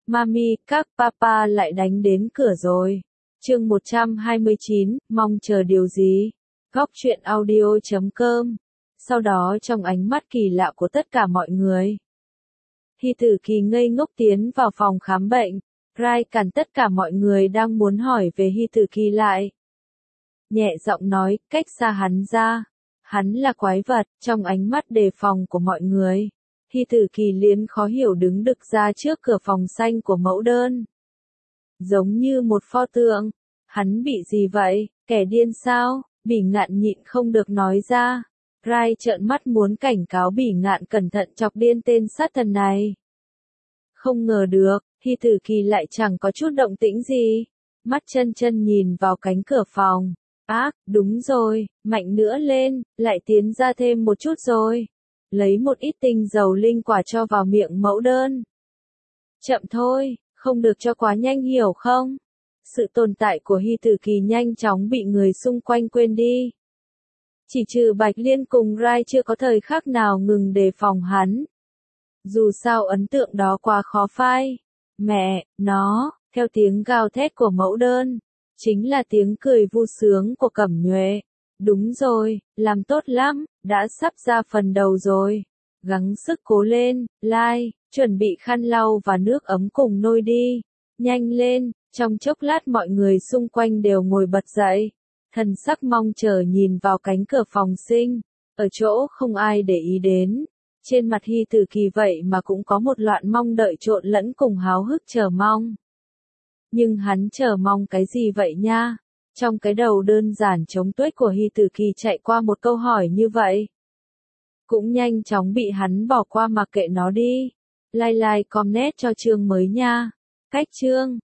Mami, các papa lại đánh đến cửa rồi. Chương 129, mong chờ điều gì? Góc truyện audio.com. Sau đó trong ánh mắt kỳ lạ của tất cả mọi người, Hy Tử Kỳ ngây ngốc tiến vào phòng khám bệnh. Rai cản tất cả mọi người đang muốn hỏi về Hy Tử Kỳ lại. Nhẹ giọng nói, cách xa hắn ra. Hắn là quái vật. Trong ánh mắt đề phòng của mọi người, Hy Tử Kỳ liền khó hiểu đứng đực ra trước cửa phòng xanh của mẫu đơn. Giống như một pho tượng. Hắn bị gì vậy? Kẻ điên sao? Bỉ Ngạn nhịn không được nói ra. Rai trợn mắt muốn cảnh cáo Bỉ Ngạn cẩn thận chọc điên tên sát thần này. Không ngờ được, Hy Tử Kỳ lại chẳng có chút động tĩnh gì. Mắt chân chân nhìn vào cánh cửa phòng. Đúng rồi, mạnh nữa lên, lại tiến ra thêm một chút rồi. Lấy một ít tinh dầu linh quả cho vào miệng mẫu đơn. Chậm thôi, không được cho quá nhanh hiểu không? Sự tồn tại của Hy Tử Kỳ nhanh chóng bị người xung quanh quên đi. Chỉ trừ Bạch Liên cùng Rai chưa có thời khắc nào ngừng đề phòng hắn. Dù sao ấn tượng đó quá khó phai. Mẹ, nó, theo tiếng gào thét của mẫu đơn, chính là tiếng cười vui sướng của Cẩm Nhuệ. Đúng rồi, làm tốt lắm, đã sắp ra phần đầu rồi. Gắng sức cố lên, Lai, chuẩn bị khăn lau và nước ấm cùng nôi đi. Nhanh lên, trong chốc lát mọi người xung quanh đều ngồi bật dậy. Thần sắc mong chờ nhìn vào cánh cửa phòng sinh, ở chỗ không ai để ý đến. Trên mặt Hy Tử Kỳ vậy mà cũng có một loạn mong đợi trộn lẫn cùng háo hức chờ mong. Nhưng hắn chờ mong cái gì vậy nha? Trong cái đầu đơn giản trống tuếch của Hy Tử Kỳ chạy qua một câu hỏi như vậy. Cũng nhanh chóng bị hắn bỏ qua mặc kệ nó đi. Like comment cho chương mới nha. Cách chương.